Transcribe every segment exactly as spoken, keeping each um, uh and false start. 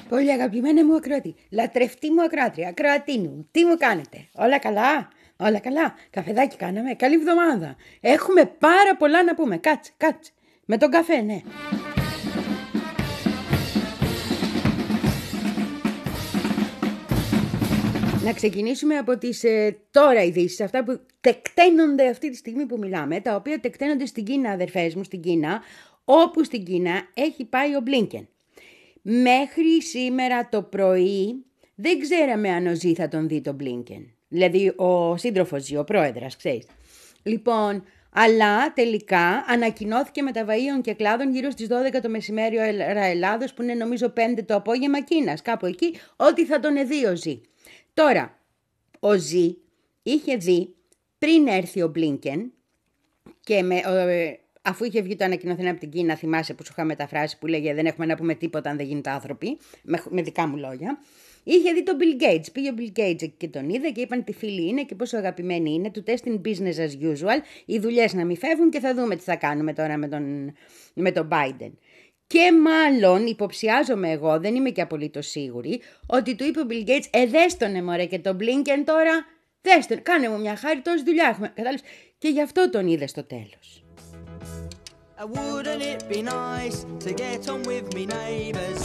Πολύ αγαπημένα μου ακροατή, λατρευτή μου ακροάτρια, ακροατίνου, τι μου κάνετε, όλα καλά, όλα καλά, καφεδάκι κάναμε, καλή εβδομάδα, έχουμε πάρα πολλά να πούμε, κάτσε, κάτσε, με τον καφέ, ναι. Να ξεκινήσουμε από τις ε, τώρα ειδήσεις, αυτά που τεκταίνονται αυτή τη στιγμή που μιλάμε, τα οποία τεκταίνονται στην Κίνα, αδερφές μου, στην Κίνα, όπου στην Κίνα έχει πάει ο Μπλίνκεν. Μέχρι σήμερα το πρωί δεν ξέραμε αν ο Ζι θα τον δει τον Μπλίνκεν. Δηλαδή ο σύντροφος Ζι, ο πρόεδρας, ξέρεις. Λοιπόν, αλλά τελικά ανακοινώθηκε με τα βαΐων και κλάδων γύρω στις δώδεκα το μεσημέρι ώρα Ελλάδος, που είναι νομίζω πέντε το απόγευμα Κίνας, κάπου εκεί, ότι θα τον δει ο Ζι. Τώρα, ο Ζι είχε δει πριν έρθει ο Μπλίνκεν και με... Ε, αφού είχε βγει το ανακοινωθέν από την Κίνα, θυμάσαι που σου είχα μεταφράσει που λέγε δεν έχουμε να πούμε τίποτα αν δεν γίνεται άνθρωποι, με, με δικά μου λόγια, είχε δει τον Bill Gates. Πήγε ο Bill Gates και τον είδε και είπαν τι φίλοι είναι και πόσο αγαπημένοι είναι. Του τέστην business as usual, οι δουλειές να μην φεύγουν και θα δούμε τι θα κάνουμε τώρα με τον, με τον Biden. Και μάλλον υποψιάζομαι εγώ, δεν είμαι και απολύτως σίγουρη, ότι του είπε ο Bill Gates, ε δες τον μωρέ και τον Blinken τώρα, δες τον, κάνε μου μια χάρη, τόση δουλειά έχουμε. Κατάλαβες, και γι' αυτό τον είδε στο τέλος. Wouldn't it be nice to get on with me neighbours?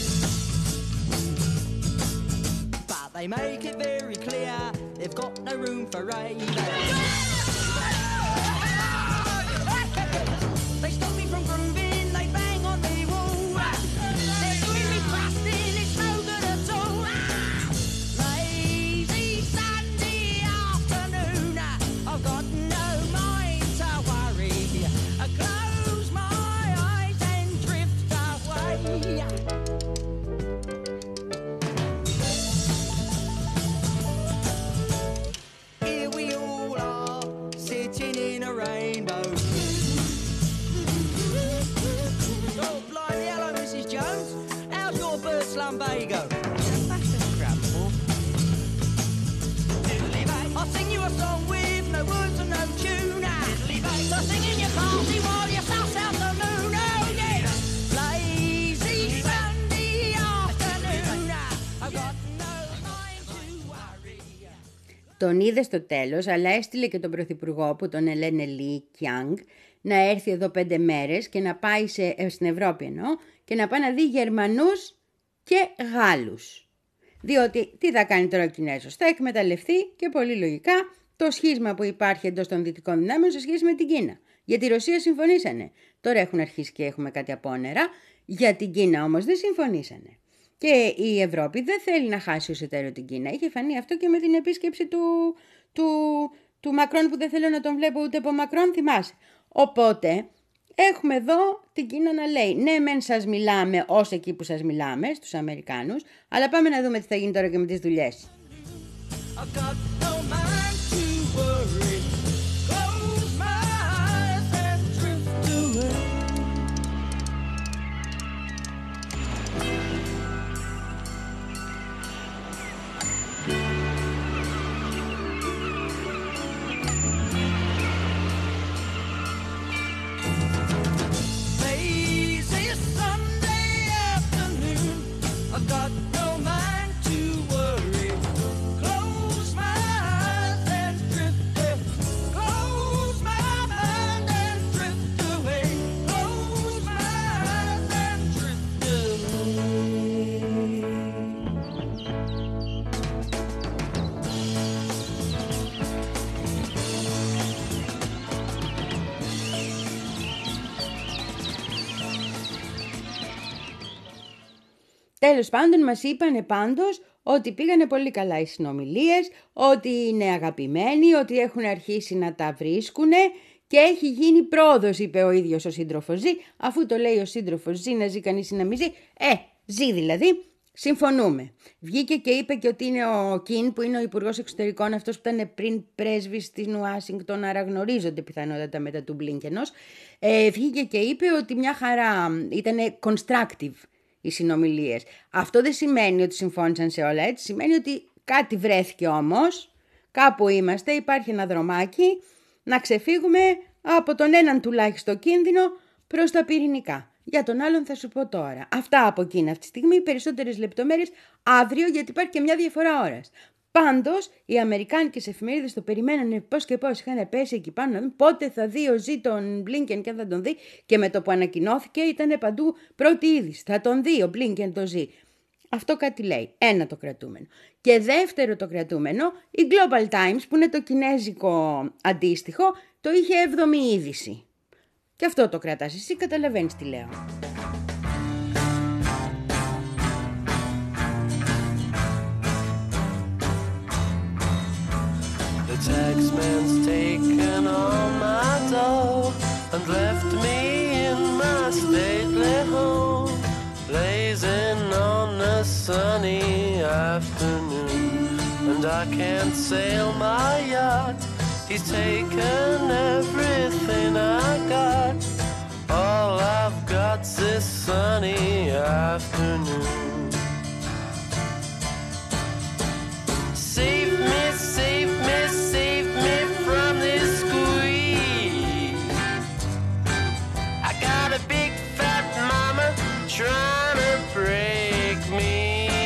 But they make it very clear they've got no room for ravers. They stop me from grooving, they bang on the wall. They're doing me busting, it's no good at all. Lazy Sunday afternoon, I've got no mind to worry. I close my eyes and drift away. Here we all are, sitting in a rainbow. Oh, blimey, hello, Missus Jones. How's your bird lumbago? That's a crumble. I'll sing you a song with no words and no tune. So sing in your party while you suss out the moon. Oh, yeah. Lazy Sunday afternoon. I've got no mind to worry. Τον είδε στο τέλος, αλλά έστειλε και τον πρωθυπουργό που τον λένε Λι Κιάνγκ να έρθει εδώ πέντε μέρες και να πάει σε, στην Ευρώπη εννοώ, και να πάει να δει Γερμανούς και Γάλλους. Διότι τι θα κάνει τώρα ο Κινέζος, θα εκμεταλλευτεί και πολύ λογικά το σχίσμα που υπάρχει εντός των δυτικών δυνάμεων σε σχέση με την Κίνα. Για τη Ρωσία συμφωνήσανε. Τώρα έχουν αρχίσει και έχουμε κάτι απόνερα. Για την Κίνα όμως δεν συμφωνήσανε. Και η Ευρώπη δεν θέλει να χάσει ως εταίρο την Κίνα. Είχε φανεί αυτό και με την επίσκεψη του, του, του Μακρόν, που δεν θέλω να τον βλέπω ούτε από Μακρόν, θυμάσαι. Οπότε έχουμε εδώ την Κίνα να λέει ναι μεν σας μιλάμε ως εκεί που σας μιλάμε, στους Αμερικάνους, αλλά πάμε να δούμε τι θα γίνει τώρα και με τις δουλειές. I've got no mind to worry. Close my eyes and drift away. Lazy Sunday afternoon. I've got no mind to worry. Close my eyes and drift away. Close my mind and drift away. Close my eyes and drift away. Τέλος πάντων μας είπανε πάντως ότι πήγανε πολύ καλά οι συνομιλίες, ότι είναι αγαπημένοι, ότι έχουν αρχίσει να τα βρίσκουνε και έχει γίνει πρόοδος, είπε ο ίδιος ο σύντροφος Ζι. Αφού το λέει ο σύντροφος Ζι, να ζει κανείς ή να μην ζει, ε, ζει δηλαδή, συμφωνούμε. Βγήκε και είπε και ότι είναι ο Κιν, που είναι ο Υπουργός Εξωτερικών, αυτός που ήταν πριν πρέσβης στην Ουάσιγκτον, άρα γνωρίζονται πιθανότατα μετά του Μπλίνκενος. Ε, βγήκε και είπε ότι μια χαρά ήταν constructive οι συνομιλίες. Αυτό δεν σημαίνει ότι συμφώνησαν σε όλα, έτσι σημαίνει ότι κάτι βρέθηκε όμως, κάπου είμαστε, υπάρχει ένα δρομάκι να ξεφύγουμε από τον έναν τουλάχιστον κίνδυνο προς τα πυρηνικά. Για τον άλλον θα σου πω τώρα. Αυτά από Κίνα αυτή τη στιγμή, περισσότερες λεπτομέρειες αύριο, γιατί υπάρχει και μια διαφορά ώρας. Πάντως, οι αμερικάνικες εφημερίδες το περιμένανε πώς και πώς, είχαν πέσει εκεί πάνω να δουν πότε θα δει ο Ζι τον Μπλίνκεν και θα τον δει, και με το που ανακοινώθηκε ήταν παντού πρώτη είδηση. Θα τον δει ο Μπλίνκεν το Ζι. Αυτό κάτι λέει. Ένα το κρατούμενο. Και δεύτερο το κρατούμενο, η Global Times, που είναι το κινέζικο αντίστοιχο, το είχε έβδομη είδηση. Και αυτό το κρατάς εσύ, καταλαβαίνεις τι λέω. The taxman's taken all my dough and left me in my stately home, blazing on a sunny afternoon. And I can't sail my yacht, he's taken everything I got. All I've got's this sunny afternoon. Save me, save me, save me from this squeeze. I got a big fat mama trying to break me,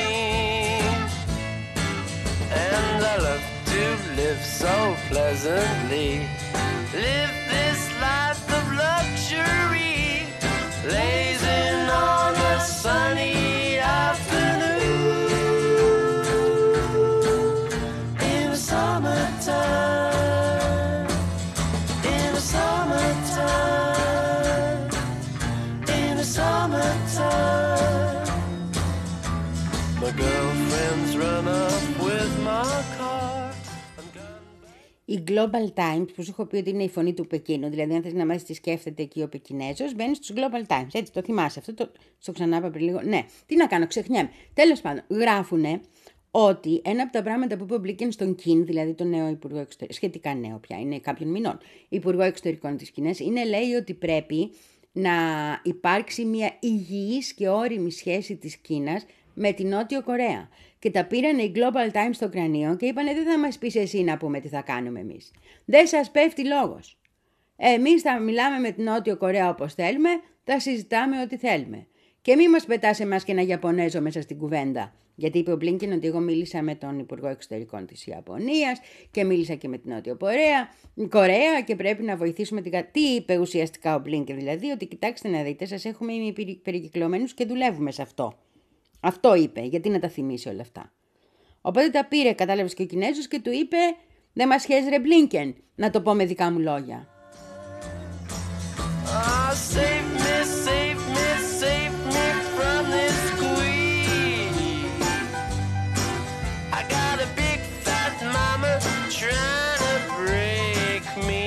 and I love to live so pleasantly, live this life of luxury, blazing on a sunny afternoon. In the summertime, in the summertime, in the summertime, my girlfriends run up with my car. Η Global Times, που σου έχω πει ότι είναι η φωνή του Πεκίνου, δηλαδή αν θες να μάθεις τι σκέφτεται εκεί ο Πεκινέζος, μπαίνεις στους Global Times. Έτσι το θυμάσαι, αυτό το, το ξανά είπα πριν λίγο. Ναι, τι να κάνω, ξεχνιέμαι. Τέλος πάντων, γράφουνε ότι ένα από τα πράγματα που είπε ο Μπλίνκεν στον Κιν, δηλαδή τον νέο Υπουργό Εξωτερικών, σχετικά νέο πια, είναι κάποιων μηνών, Υπουργό Εξωτερικών της Κίνας, είναι, λέει, ότι πρέπει να υπάρξει μια υγιής και όριμη σχέση της Κίνας με την Νότιο Κορέα. Και τα πήρανε οι Global Times στο κρανίο και είπανε δεν θα μας πεις εσύ να πούμε τι θα κάνουμε εμείς. Δεν σας πέφτει λόγος. Εμείς θα μιλάμε με την Νότιο Κορέα όπως θέλουμε, θα συζητάμε ό,τι θέλουμε. Και μη μας πετάς εμάς και ένα Ιαπωνέζο μέσα στην κουβέντα. Γιατί είπε ο Μπλίνκεν ότι εγώ μίλησα με τον Υπουργό Εξωτερικών της Ιαπωνίας και μίλησα και με την Νότιο Κορέα, Κορέα και πρέπει να βοηθήσουμε την κατάσταση. Τι είπε ουσιαστικά ο Μπλίνκεν, δηλαδή ότι κοιτάξτε να δείτε, σας έχουμε περικυκλωμένους και δουλεύουμε σε αυτό. Αυτό είπε, γιατί να τα θυμίσει όλα αυτά. Οπότε τα πήρε, κατάλαβες, και ο Κινέζος και του είπε δεν μας χέζει ρε Μπλίνκεν, να το πω με δικά μου λόγια. Oh, save me, save me, save me from this squeeze. I got a big fat mama trying to break me,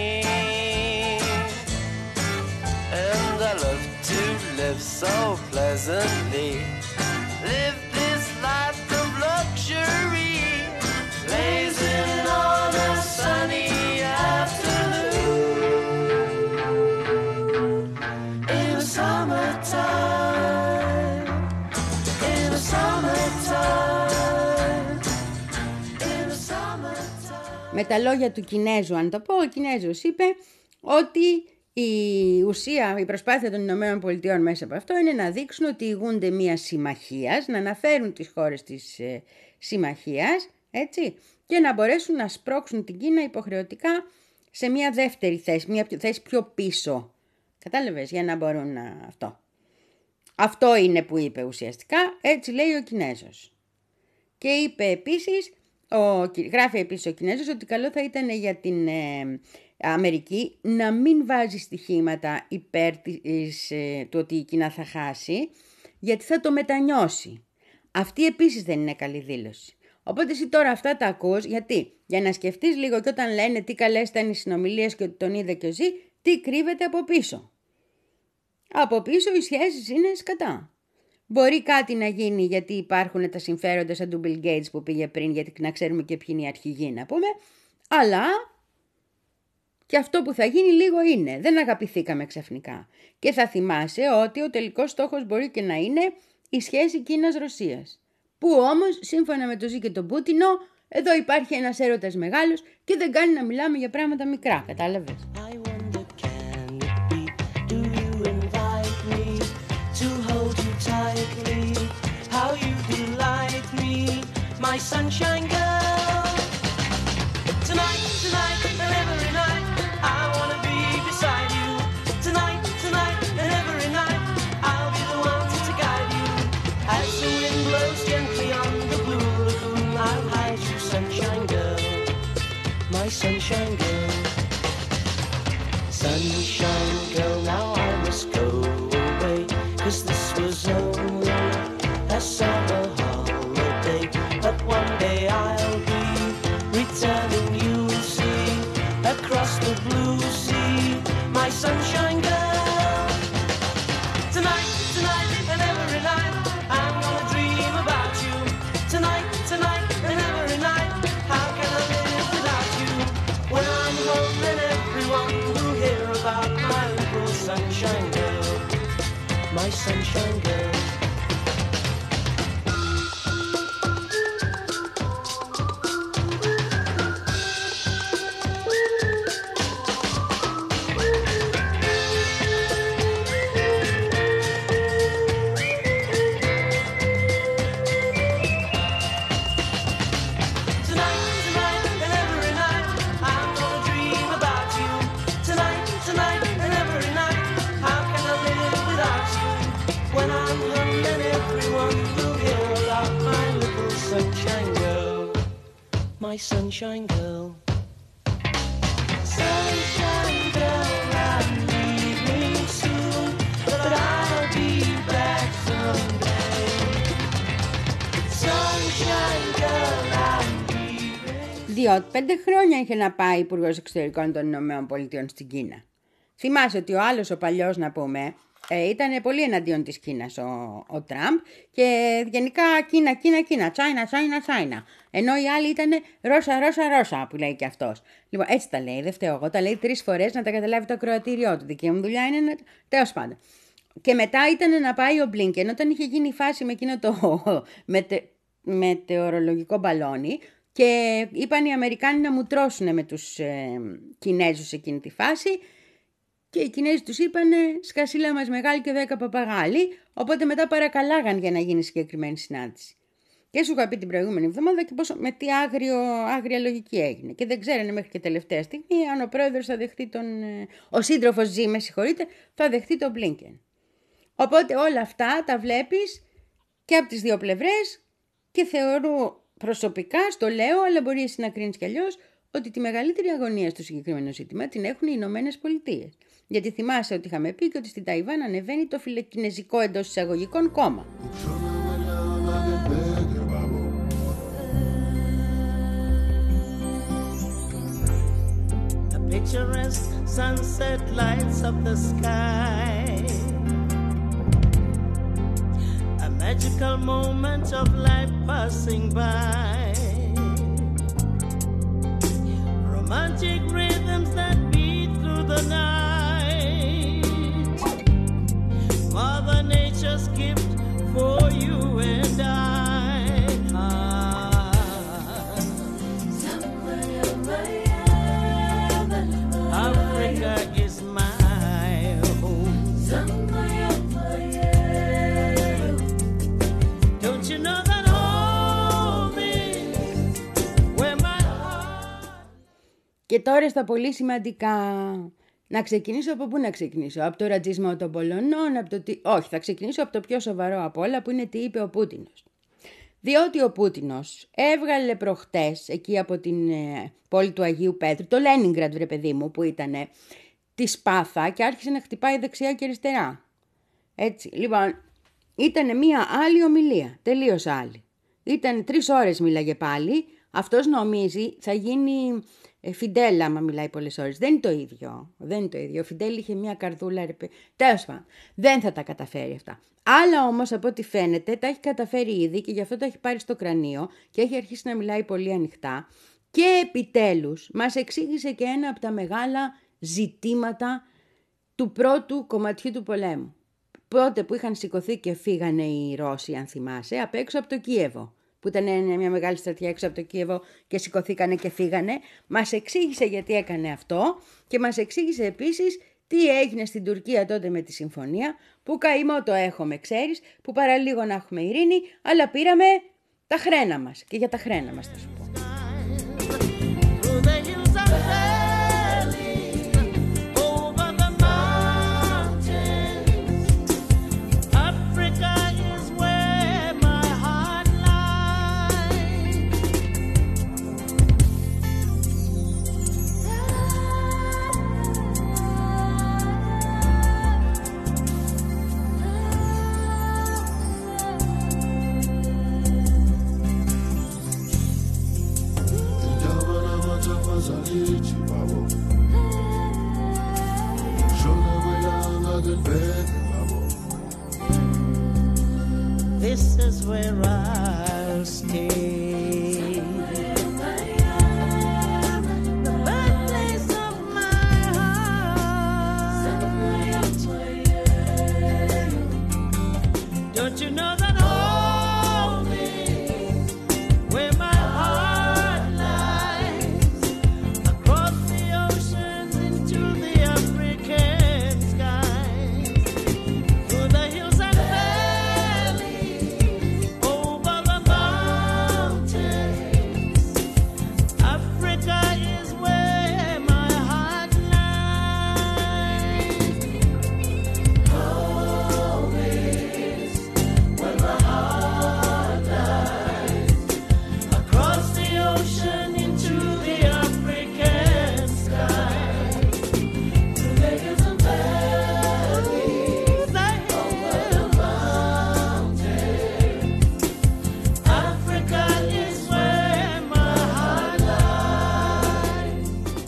and I love to live so pleasantly, live this life of luxury, blazing on a sunny afternoon. In the summertime, in the summertime, in the summertime. Με τα λόγια του Κινέζου, αν το πω, ο Κινέζος είπε ότι η ουσία, η προσπάθεια των Ηνωμένων Πολιτειών μέσα από αυτό είναι να δείξουν ότι ηγούνται μια συμμαχίας, να αναφέρουν τις χώρες της ε, συμμαχίας, έτσι, και να μπορέσουν να σπρώξουν την Κίνα υποχρεωτικά σε μια δεύτερη θέση, μια θέση πιο πίσω. Κατάλαβες, για να μπορούν να αυτό. Αυτό είναι που είπε ουσιαστικά, έτσι λέει ο Κινέζος. Και είπε επίσης, ο, γράφει επίσης ο Κινέζος ότι καλό θα ήταν για την ε, Αμερική να μην βάζει στοιχήματα υπέρ της, ε, του ότι η Κίνα θα χάσει, γιατί θα το μετανιώσει. Αυτή επίσης δεν είναι καλή δήλωση. Οπότε εσύ τώρα αυτά τα ακούς, γιατί για να σκεφτείς λίγο και όταν λένε τι καλές ήταν οι συνομιλίες και ότι τον είδε και ο Ζι, τι κρύβεται από πίσω. Από πίσω οι σχέσεις είναι σκατά. Μπορεί κάτι να γίνει γιατί υπάρχουν τα συμφέροντα σαν του Bill Gates που πήγε πριν, γιατί να ξέρουμε και ποιοι είναι οι αρχηγοί να πούμε, αλλά και αυτό που θα γίνει λίγο είναι, δεν αγαπηθήκαμε ξαφνικά. Και θα θυμάσαι ότι ο τελικός στόχος μπορεί και να είναι η σχέση Κίνας-Ρωσίας. Που όμως, σύμφωνα με το Ζι και τον Πούτινο, εδώ υπάρχει ένας έρωτας μεγάλος και δεν κάνει να μιλάμε για πράγματα μικρά, κατάλαβες. I wonder, can it be? Do you invite me sunshine girl. Tonight, tonight, and every night, I wanna be beside you. Tonight, tonight, and every night, I'll be the one to guide you. As the wind blows gently on the blue lagoon, I'll hide you, sunshine girl, my sunshine girl. Sunshine girl, now I must go away, 'cause this was only a summer holiday. But one day I'll be returning, you'll see, across the blue sea, my sunshine girl. Tonight, tonight, and every night, I'm gonna dream about you. Tonight, tonight, and every night, how can I live without you? When I'm home and everyone will hear about my little sunshine girl, my sunshine girl. My sunshine girl. Sunshine girl, I'm leaving soon, but I'll be back someday. Sunshine girl, I'm leaving. Διότι πέντε χρόνια είχε να πάει Υπουργός Εξωτερικών των Ηνωμένων Πολιτειών στην Κίνα. Θυμάσαι ότι ο άλλος, ο παλιός να πούμε, ε, ήταν πολύ εναντίον της Κίνας ο, ο Τραμπ και γενικά Κίνα, Κίνα, Κίνα, China, China, China. Ενώ οι άλλοι ήταν Ρώσα, Ρώσα, Ρώσα που λέει και αυτός. Λοιπόν, έτσι τα λέει, δεν φταίω εγώ, τα λέει τρεις φορές να τα καταλάβει το ακροατήριό του. Δική μου δουλειά είναι να... Τέλος πάντων. Και μετά ήταν να πάει ο Μπλίνκεν, όταν είχε γίνει η φάση με εκείνο το μετε... μετεωρολογικό μπαλόνι και είπαν οι Αμερικάνοι να μου τρώσουν με τους ε, Κινέζους σε εκείνη τη φάση. Και οι Κινέζοι τους είπανε σκασίλα μας μεγάλη και δέκα παπαγάλοι, οπότε μετά παρακαλάγαν για να γίνει συγκεκριμένη συνάντηση. Και σου είχα πει την προηγούμενη εβδομάδα και πόσο, με τι άγριο, άγρια λογική έγινε. Και δεν ξέρανε μέχρι και τελευταία στιγμή αν ο πρόεδρος θα δεχτεί τον... Ο σύντροφος Ζή, με συγχωρείτε, θα δεχτεί τον Μπλίνκεν. Οπότε όλα αυτά τα βλέπεις και από τις δύο πλευρές και θεωρώ προσωπικά, στο λέω, αλλά μπορεί εσύ να κρίνεις κι αλλιώς, ότι τη μεγαλύτερη αγωνία στο συγκεκριμένο ζήτημα την έχουν οι Ηνωμένες Πολιτείες. Γιατί θυμάσαι ότι είχαμε πει και ότι στην Ταϊβάν ανεβαίνει το φιλοκινεζικό εντός εισαγωγικών κόμμα. The picturesque sunset lights up the sky. A magical moment of life passing by. Romantic rhythms that beat through the night. Mother Nature's gift for you and I. Africa is my home. Don't you know that home is where my heart... Και τώρα στα πολύ σημαντικά. Να ξεκινήσω από πού να ξεκινήσω, από το ρατσισμό των Πολωνών, από το τι... Όχι, θα ξεκινήσω από το πιο σοβαρό από όλα που είναι τι είπε ο Πούτινος. Διότι ο Πούτινος έβγαλε προχτές εκεί από την ε, πόλη του Αγίου Πέτρου, το Λένινγκραντ βρε παιδί μου που ήτανε, τη σπάθα και άρχισε να χτυπάει δεξιά και αριστερά. Έτσι, λοιπόν, ήτανε μία άλλη ομιλία, τελείως άλλη. Ήταν τρεις ώρες μίλαγε πάλι, αυτός νομίζει θα γίνει... Φιντέλ, άμα μιλάει πολλές ώρες. Δεν είναι το ίδιο. Δεν είναι το ίδιο. Ο Φιντέλ είχε μια καρδούλα. Τέλος πάντων. Δεν θα τα καταφέρει αυτά. Άλλα όμως από ό,τι φαίνεται τα έχει καταφέρει ήδη και γι' αυτό το έχει πάρει στο κρανίο και έχει αρχίσει να μιλάει πολύ ανοιχτά. Και επιτέλους μας εξήγησε και ένα από τα μεγάλα ζητήματα του πρώτου κομματιού του πολέμου. Πρώτε που είχαν σηκωθεί και φύγανε οι Ρώσοι, αν θυμάσαι, απ' έξω από το Κίεβο. Που ήταν μια μεγάλη στρατιά έξω από το Κίεβο και σηκωθήκανε και φύγανε, μας εξήγησε γιατί έκανε αυτό και μας εξήγησε επίσης τι έγινε στην Τουρκία τότε με τη συμφωνία, που καημό το έχουμε, ξέρεις, που παραλίγο να έχουμε ειρήνη, αλλά πήραμε Τα χρένα μας. Και για τα χρένα μας θα σου πω. Through the hills and valleys, over the mountains, Africa is where my heart lies. This is where I'll stay. The birthplace of my heart. Don't you know that home is where my heart lies? Across the oceans into the African skies. Through the hills and valleys, over the mountains, Africa is where my heart lies. Home is where my heart lies. Across the ocean into the African skies. Through the hills and valleys, over the mountains, Africa is where my heart lies.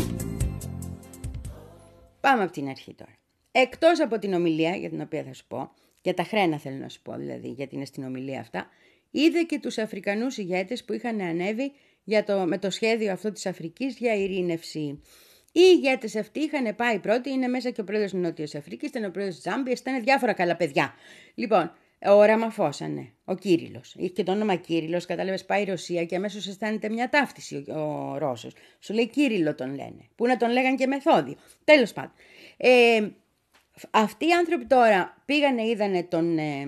Πάμε από την αρχή τώρα. Εκτός από την ομιλία, για την οποία θα σου πω, για τα χρένα θέλω να σου πω δηλαδή, γιατί είναι στην ομιλία αυτά, είδε και τους Αφρικανούς ηγέτες που είχαν ανέβει για το, με το σχέδιο αυτό της Αφρικής για ειρήνευση. Οι ηγέτες αυτοί είχαν πάει πρώτοι, είναι μέσα και ο πρόεδρος της Νότιας Αφρικής, ήταν ο πρόεδρος της Ζάμπιας, ήταν διάφορα καλά παιδιά. Λοιπόν, ο Ραμαφώσα, ναι, ο Κύριλλος. Είχε και το όνομα Κύριλλος, κατάλαβες, πάει η Ρωσία και αμέσως αισθάνεται μια ταύτιση ο, ο Ρώσος. Σου λέει Κύριλλο τον λένε, που να τον λέγαν και Μεθόδιο. Τέλος πάντων. Ε, αυτοί οι άνθρωποι τώρα πήγανε, είδανε τον, ε,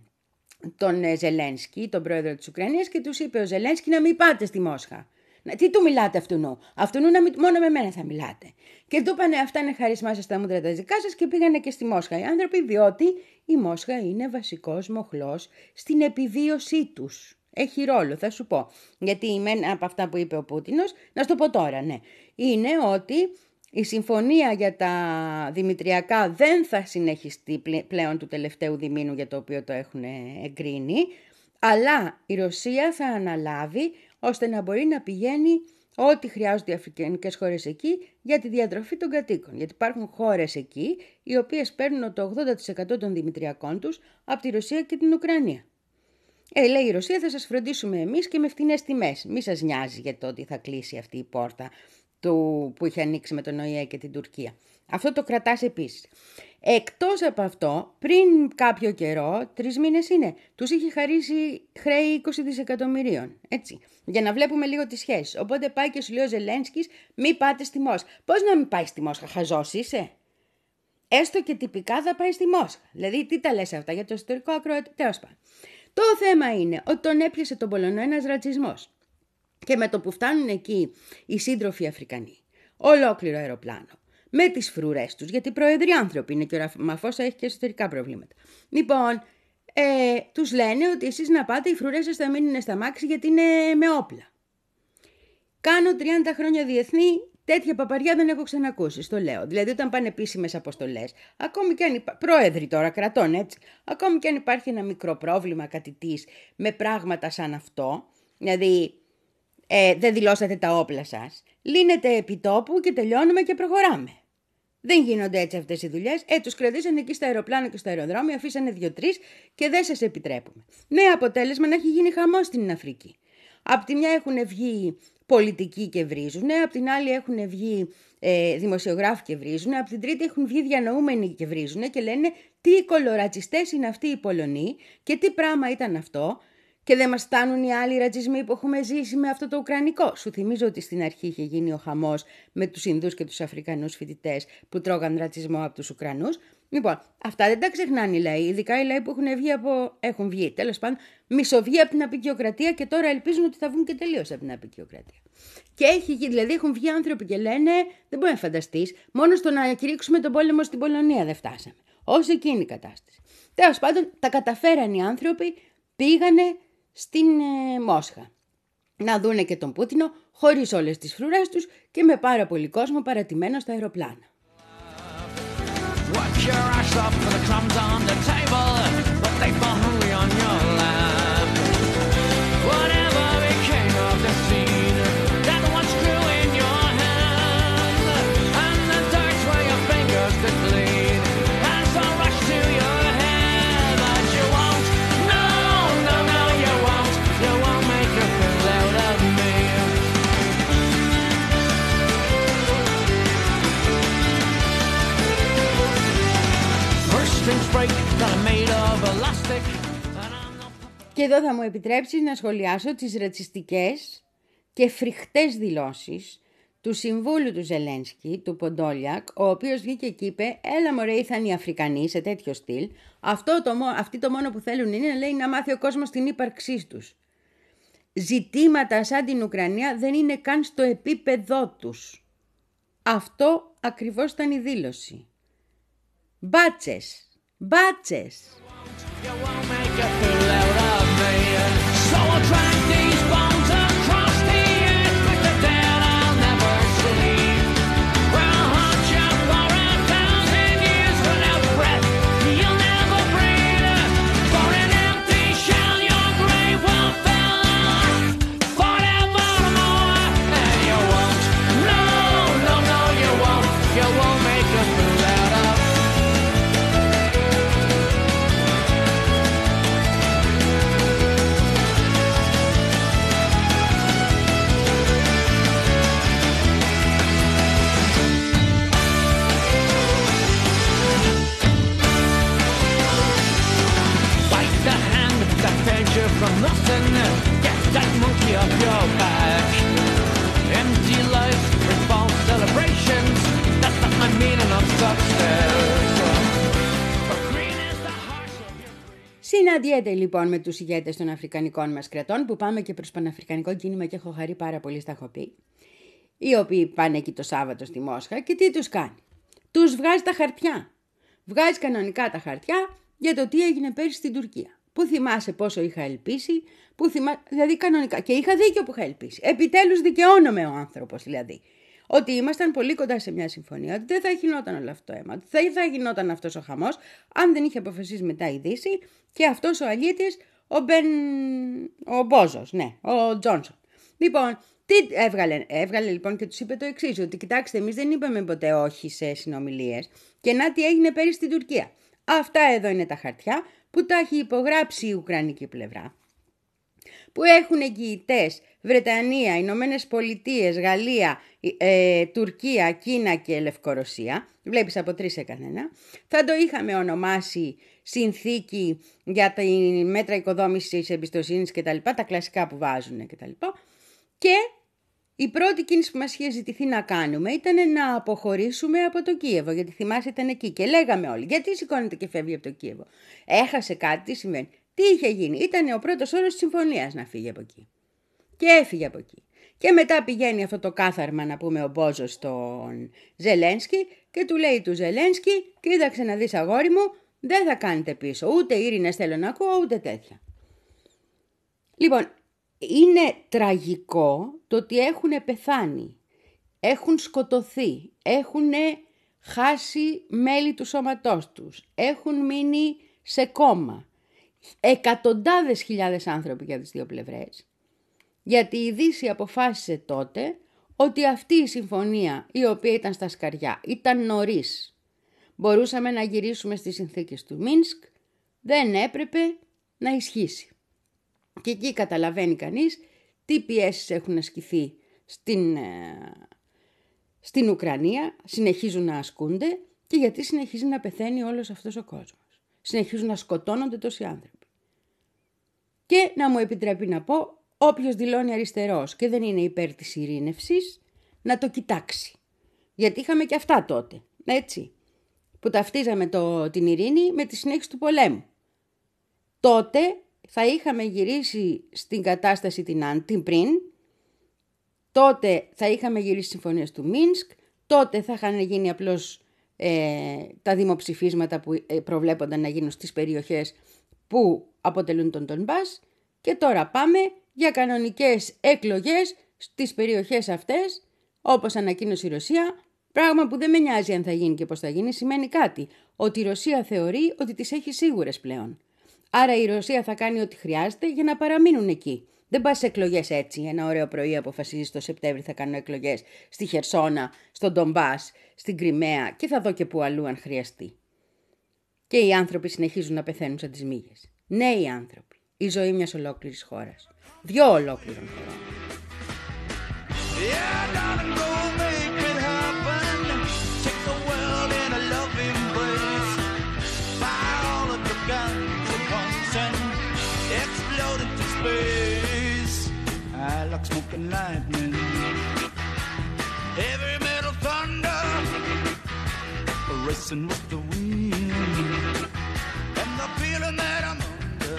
τον ε, Ζελένσκι, τον πρόεδρο της Ουκρανίας, και τους είπε ο Ζελένσκι να μην πάτε στη Μόσχα. Να, τι του μιλάτε αυτουνού, αυτουνού να μην, μόνο με μένα θα μιλάτε. Και του είπανε αυτά είναι χαρισμά σας, τα μούτρα τα δικά σας, και πήγανε και στη Μόσχα οι άνθρωποι, διότι η Μόσχα είναι βασικός μοχλός στην επιβίωσή τους. Έχει ρόλο, θα σου πω. Γιατί μεν από αυτά που είπε ο Πούτινος, να σου το πω τώρα, ναι, είναι ότι η συμφωνία για τα δημητριακά δεν θα συνεχιστεί πλέον του τελευταίου διμήνου για το οποίο το έχουν εγκρίνει, αλλά η Ρωσία θα αναλάβει ώστε να μπορεί να πηγαίνει ό,τι χρειάζονται οι αφρικανικές χώρες εκεί για τη διατροφή των κατοίκων. Γιατί υπάρχουν χώρες εκεί οι οποίες παίρνουν το ογδόντα τοις εκατό των δημητριακών τους από τη Ρωσία και την Ουκρανία. Ε, λέει η Ρωσία θα σας φροντίσουμε εμείς και με φτηνές τιμές. Μη σας νοιάζει για το ότι θα κλείσει αυτή η πόρτα του, που είχε ανοίξει με τον Ο Ε Ε και την Τουρκία. Αυτό το κρατάς επίσης. Εκτός από αυτό, πριν κάποιο καιρό, τρεις μήνες είναι, τους είχε χαρίσει χρέη είκοσι δισεκατομμυρίων. Έτσι, για να βλέπουμε λίγο τις σχέσεις. Οπότε πάει και σου λέει ο Ζελένσκις, μη πάτε στη Μόσχα. Πώς να μην πάει στη Μόσχα, χαζός είσαι? Έστω και τυπικά θα πάει στη Μόσχα. Δηλαδή, τι τα λες αυτά για το ιστορικό ακροατή, τέλος πάντων. Το θέμα είναι ότι τον έπιασε τον Πολωνό ένας ρατσισμός. Και με το που φτάνουν εκεί οι σύντροφοι Αφρικανοί, ολόκληρο αεροπλάνο, με τις φρουρές τους, γιατί προεδροί άνθρωποι είναι και ο Ραμαφώσα έχει και εσωτερικά προβλήματα. Λοιπόν, ε, τους λένε ότι εσείς να πάτε, οι φρουρές σας θα μείνουν στα μάξι γιατί είναι με όπλα. Κάνω τριάντα χρόνια διεθνή, τέτοια παπαριά δεν έχω ξανακούσει, στο λέω. Δηλαδή όταν πάνε επίσημες αποστολές, ακόμη και αν υπά... πρόεδροι τώρα κρατών, έτσι, ακόμη και αν υπάρχει ένα μικρό πρόβλημα κατητής με πράγματα σαν αυτό, δηλαδή ε, δεν δηλώσατε τα όπλα σας, λύνετε επί τόπου και τελειώνουμε και προχωράμε. Δεν γίνονται έτσι αυτές οι δουλειές. Ε, τους κρατήσανε εκεί στα αεροπλάνα και στο αεροδρόμιο, αφήσανε δύο-τρεις και δεν σας επιτρέπουμε. Με αποτέλεσμα να έχει γίνει χαμός στην Αφρική. Απ' τη μια έχουν βγει πολιτικοί και βρίζουν, απ' την άλλη έχουν βγει ε, δημοσιογράφοι και βρίζουν, απ' την τρίτη έχουν βγει διανοούμενοι και βρίζουν και λένε τι κολορατσιστές είναι αυτοί οι Πολωνοί και τι πράγμα ήταν αυτό. Και δεν μας φτάνουν οι άλλοι ρατσισμοί που έχουμε ζήσει με αυτό το ουκρανικό. Σου θυμίζω ότι στην αρχή είχε γίνει ο χαμός με τους Ινδούς και τους Αφρικανούς φοιτητές που τρώγαν ρατσισμό από τους Ουκρανούς. Λοιπόν, αυτά δεν τα ξεχνάνε οι λαοί, ειδικά οι λαοί που έχουν βγει, από... έχουν βγει τέλος πάντων, μισοβγεί από την αποικιοκρατία και τώρα ελπίζουν ότι θα βγουν και τελείως από την αποικιοκρατία. Και έχει, δηλαδή έχουν βγει άνθρωποι και λένε, δεν μπορεί να φανταστείς, μόνο στο να κηρύξουμε τον πόλεμο στην Πολωνία δεν φτάσαμε. Όσο εκείνη η κατάσταση. Τέλος πάντων, τα καταφέραν οι άνθρωποι, πήγανε στην ε, Μόσχα να δούνε και τον Πούτινο, χωρίς όλες τις φρουρές τους και με πάρα πολύ κόσμο παρατημένο στα αεροπλάνα. Work your ass off for the crumbs on the table, but they fall hungry on your lap. Whatever became of the seed, that one screw in your hand, and the dirt where your fingers could bleed, and so rush to your head that you won't, no, no, no, you won't, you won't make a fool out of me. Και εδώ θα μου επιτρέψεις να σχολιάσω τις ρατσιστικές και φρικτές δηλώσεις του συμβούλου του Ζελένσκι, του Ποντόλιακ, ο οποίος βγήκε και είπε «Έλα μωρέ, ήρθαν οι Αφρικανοί σε τέτοιο στυλ, αυτό το, αυτοί το μόνο που θέλουν είναι να λέει να μάθει ο κόσμος την ύπαρξή τους. Ζητήματα σαν την Ουκρανία δεν είναι καν στο επίπεδό τους». Αυτό ακριβώς ήταν η δήλωση. Μπάτσες, μπάτσες. You won't make a fool out of me. So I'll drag these bones across the earth with the dead I'll never sleep. We'll haunt you for a thousand years without breath. You'll never breathe. For an empty shell your grave will fill forevermore. And you won't, no, no, no, you won't. You won't make a fool out of me. From nothing, get that monkey off your back. Empty life with false celebrations, that's not my meaning of success. For green is the heart of your... Συναντιέται λοιπόν με τους ηγέτες των αφρικανικών μας κρατών, που πάμε και προς παναφρικανικό κίνημα και έχω χαρεί πάρα πολύ, στα έχω πει, οι οποίοι πάνε εκεί το Σάββατο στη Μόσχα και τι τους κάνει. Τους βγάζει τα χαρτιά. Βγάζει κανονικά τα χαρτιά για το τι έγινε πέρυσι στην Τουρκία. Που θυμάσαι πόσο είχα ελπίσει, που θυμά... δηλαδή κανονικά. Και είχα δίκιο που είχα ελπίσει. Επιτέλους δικαιώνομαι ο άνθρωπος δηλαδή. Ότι ήμασταν πολύ κοντά σε μια συμφωνία, ότι δεν θα γινόταν όλο αυτό το αίμα, ότι δεν θα γινόταν αυτός ο χαμός, αν δεν είχε αποφασίσει μετά η Δύση και αυτός ο αλήτης, ο Μπεν... ο Μπόζος, ναι, ο Τζόνσον. Λοιπόν, τι έβγαλε, έβγαλε λοιπόν και τους είπε το εξής, ότι κοιτάξτε, εμείς δεν είπαμε ποτέ όχι σε συνομιλίες και να τι έγινε πέρυσι στην Τουρκία. Αυτά εδώ είναι τα χαρτιά που τα έχει υπογράψει η Ουκρανική πλευρά, που έχουν εγγυητές Βρετανία, Ηνωμένες Πολιτείες, Γαλλία, ε, Τουρκία, Κίνα και Λευκορωσία. Βλέπεις από τρεις σε κανένα. Θα το είχαμε ονομάσει συνθήκη για τα μέτρα οικοδόμησης εμπιστοσύνης και τα λοιπά, τα κλασικά που βάζουν και τα λοιπά. Και η πρώτη κίνηση που μας είχε ζητηθεί να κάνουμε ήταν να αποχωρήσουμε από το Κίεβο, γιατί θυμάσαι ήταν εκεί και λέγαμε όλοι, γιατί σηκώνεται και φεύγει από το Κίεβο. Έχασε κάτι, τι συμβαίνει. Τι είχε γίνει, ήταν ο πρώτος όρος της συμφωνίας να φύγει από εκεί. Και έφυγε από εκεί. Και μετά πηγαίνει αυτό το κάθαρμα, να πούμε, ο Μπόζος στον Ζελένσκι και του λέει του Ζελένσκι, κοίταξε να δεις αγόρι μου, δεν θα κάνετε πίσω, ούτε ήρινες θέλω να ακούω, ούτε τέτοια. Λοιπόν, είναι τραγικό το ότι έχουν πεθάνει, έχουν σκοτωθεί, έχουν χάσει μέλη του σώματός τους, έχουν μείνει σε κόμμα. Εκατοντάδες χιλιάδες άνθρωποι για τις δύο πλευρές, γιατί η Δύση αποφάσισε τότε ότι αυτή η συμφωνία, η οποία ήταν στα σκαριά, ήταν νωρίς. Μπορούσαμε να γυρίσουμε στις συνθήκες του Μίνσκ, δεν έπρεπε να ισχύσει. Και εκεί καταλαβαίνει κανείς τι πιέσεις έχουν ασκηθεί στην, στην Ουκρανία, συνεχίζουν να ασκούνται και γιατί συνεχίζει να πεθαίνει όλος αυτός ο κόσμος. Συνεχίζουν να σκοτώνονται τόσοι άνθρωποι. Και να μου επιτρέπει να πω, όποιος δηλώνει αριστερός και δεν είναι υπέρ της ειρήνευσης, να το κοιτάξει. Γιατί είχαμε και αυτά τότε, έτσι. που ταυτίζαμε το, την ειρήνη με τη συνέχιση του πολέμου. Τότε θα είχαμε γυρίσει στην κατάσταση την, την πριν, τότε θα είχαμε γυρίσει στις συμφωνίες του Μίνσκ, τότε θα είχαν γίνει απλώς ε, τα δημοψηφίσματα που ε, προβλέπονταν να γίνουν στις περιοχές που αποτελούν τον Ντονμπάς και τώρα πάμε για κανονικές εκλογές στις περιοχές αυτές, όπως ανακοίνωσε η Ρωσία, πράγμα που δεν με νοιάζει αν θα γίνει και πώς θα γίνει, σημαίνει κάτι, ότι η Ρωσία θεωρεί ότι τις έχει σίγουρες πλέον. Άρα η Ρωσία θα κάνει ό,τι χρειάζεται για να παραμείνουν εκεί. Δεν πας σε εκλογές έτσι. Ένα ωραίο πρωί αποφασίζει το Σεπτέμβρη θα κάνουν εκλογές στη Χερσόνα, στον Ντονμπάς, στην Κριμαία και θα δω και που αλλού αν χρειαστεί. Και οι άνθρωποι συνεχίζουν να πεθαίνουν σαν τις μύγες. Νέοι άνθρωποι. Η ζωή μιας ολόκληρης χώρας. Δυο ολόκληρων χωρών. Yeah, darling, go make it happen. Take the world in a loving embrace. Fire all of your guns at once and explode into space. I like smoke and lightning, heavy metal thunder, racing with the wind, and the feeling that I'm under.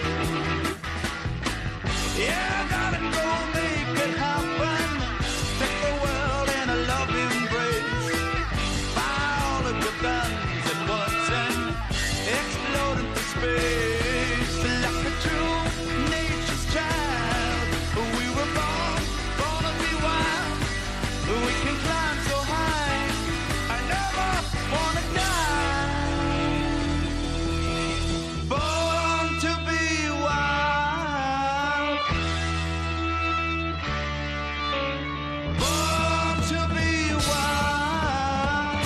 Yeah, darling, go make it happen. Take the world in a loving embrace. Fire all of your guns at once and explode into space. Like a true nature's child, we were born, born to be wild. We can climb so high, I never wanna die. Born to be wild. Born to be wild.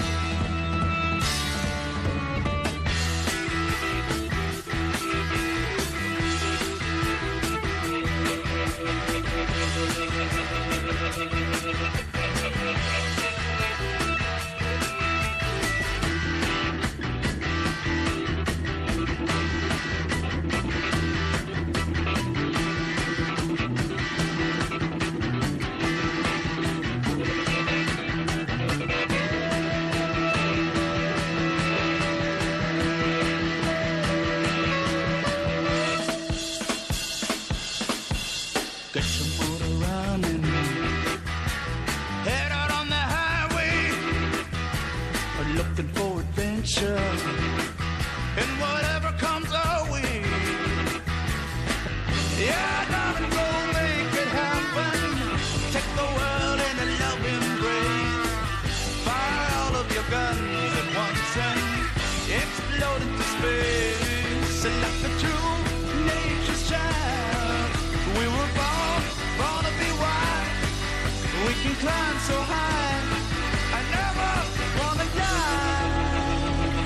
Get your motor running, head out on the highway, looking for adventure, and whatever comes our way. Yeah, darling, go make it happen. Take the world in a loving embrace. Fire all of your guns at once and explode into space. Like a true nature's child, we were born, born to be wild. We can climb so high, I never wanna die.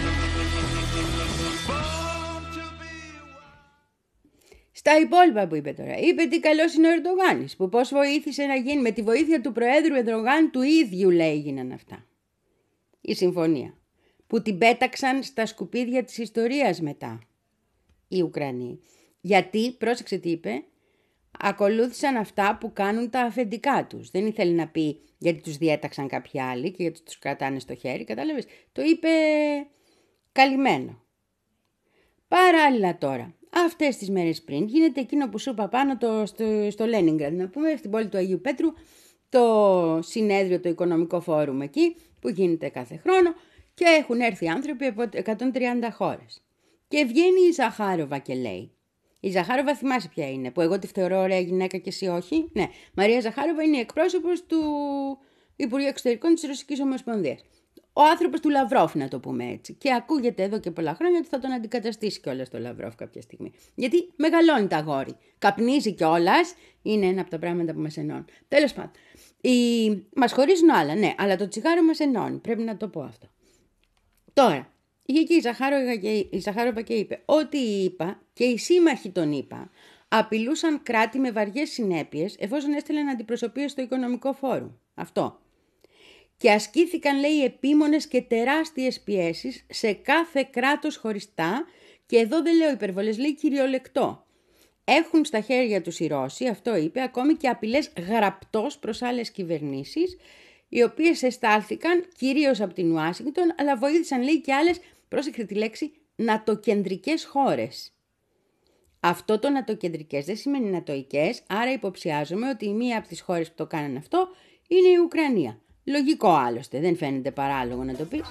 Born to be wild. Στα υπόλοιπα που είπε τώρα, είπε τι καλός είναι ο Ερντογάνης, που πώς βοήθησε να γίνει, με τη βοήθεια του Προέδρου Ερντογάν του ίδιου λέει γίνανε αυτά. Η συμφωνία, που την πέταξαν στα σκουπίδια της ιστορίας μετά οι Ουκρανοί. Γιατί, πρόσεξε τι είπε, ακολούθησαν αυτά που κάνουν τα αφεντικά τους. Δεν ήθελε να πει γιατί τους διέταξαν κάποιοι άλλοι και γιατί τους κρατάνε στο χέρι, κατάλαβες. Το είπε καλυμμένο. Παράλληλα τώρα, αυτές τις μέρες πριν γίνεται εκείνο που σου είπα πάνω το, στο, στο Λένινγκραντ, να πούμε, στην πόλη του Αγίου Πέτρου, το συνέδριο, το οικονομικό φόρουμ εκεί, που γίνεται κάθε χρόνο και έχουν έρθει άνθρωποι από εκατόν τριάντα χώρες. Και βγαίνει η Ζαχάροβα και λέει, η Ζαχάροβα θυμάσαι ποια είναι, που εγώ τη θεωρώ ωραία γυναίκα και εσύ όχι. Ναι, Μαρία Ζαχάροβα είναι η εκπρόσωπος του Υπουργείου Εξωτερικών της Ρωσικής Ομοσπονδίας. Ο άνθρωπος του Λαυρόφ, να το πούμε έτσι. Και ακούγεται εδώ και πολλά χρόνια ότι θα τον αντικαταστήσει κιόλας το Λαυρόφ κάποια στιγμή. Γιατί μεγαλώνει τα αγόρι. Καπνίζει κιόλας. Είναι ένα από τα πράγματα που μας ενώνουν. Τέλος πάντων. Η... Μας χωρίζουν άλλα, ναι, αλλά το τσιγάρο μας ενώνει. Πρέπει να το πω αυτό. Τώρα, είχε και η Ζαχάροβα και, η Ζαχάροβα και είπε ότι η ΗΠΑ και οι σύμμαχοι των ΗΠΑ απειλούσαν κράτη με βαριές συνέπειες εφόσον έστελναν αντιπροσωπείες στο Οικονομικό Φόρουμ. Αυτό. Και ασκήθηκαν, λέει, επίμονες και τεράστιες πιέσεις σε κάθε κράτος χωριστά και εδώ δεν λέω υπερβολές, λέει κυριολεκτό. Έχουν στα χέρια τους οι Ρώσοι, αυτό είπε, ακόμη και απειλές γραπτός προς άλλες κυβερνήσεις, οι οποίες εστάλθηκαν κυρίως από την Ουάσιγκτον, αλλά βοήθησαν, λέει, και άλλες, πρόσεξε τη λέξη, νατοκεντρικές χώρες. Αυτό το νατοκεντρικές δεν σημαίνει νατοικές, άρα υποψιάζομαι ότι η μία από τις χώρες που το κάνανε αυτό είναι η Ουκρανία. Λογικό άλλωστε, δεν φαίνεται παράλογο να το πεις.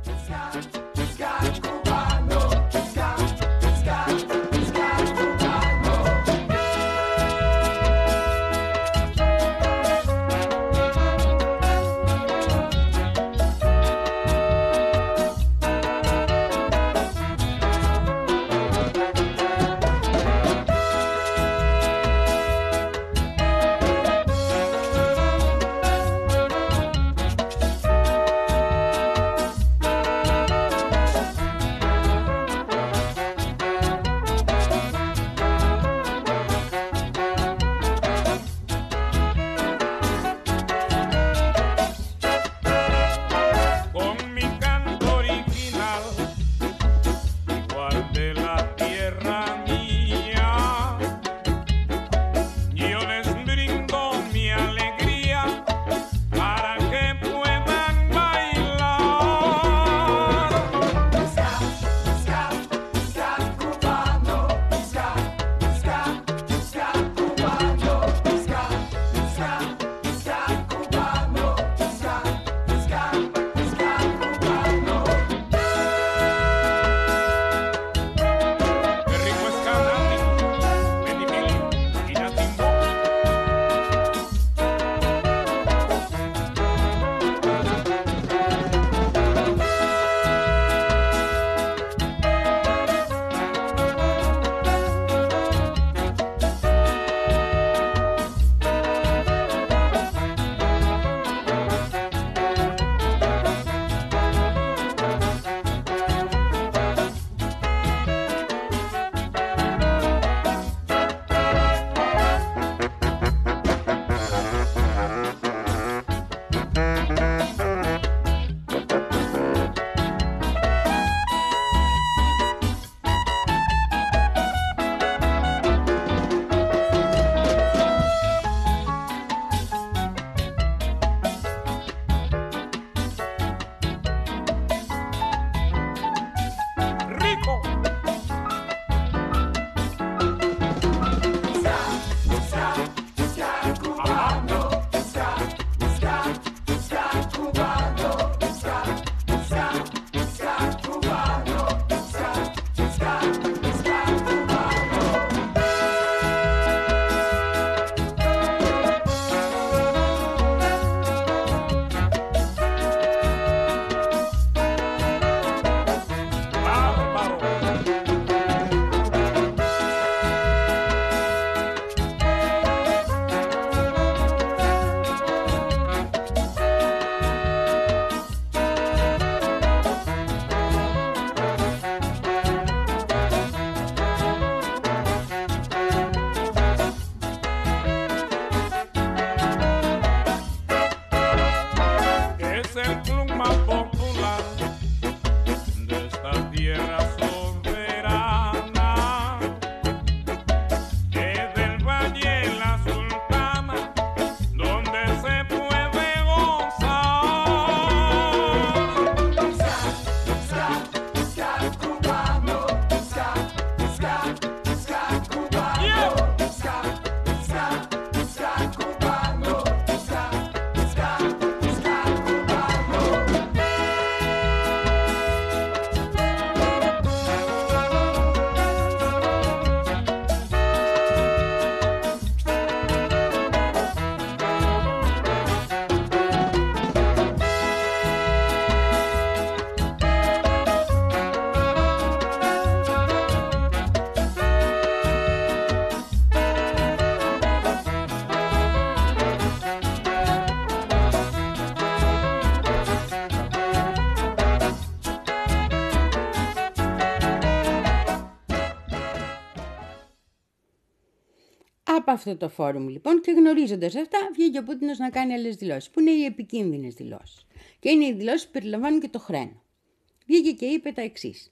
Από αυτό το φόρουμ λοιπόν και γνωρίζοντας αυτά βγήκε ο Πούτινος να κάνει άλλες δηλώσεις που είναι οι επικίνδυνες δηλώσεις. Και είναι οι δηλώσεις που περιλαμβάνουν και το χρένο. Βγήκε και είπε τα εξής.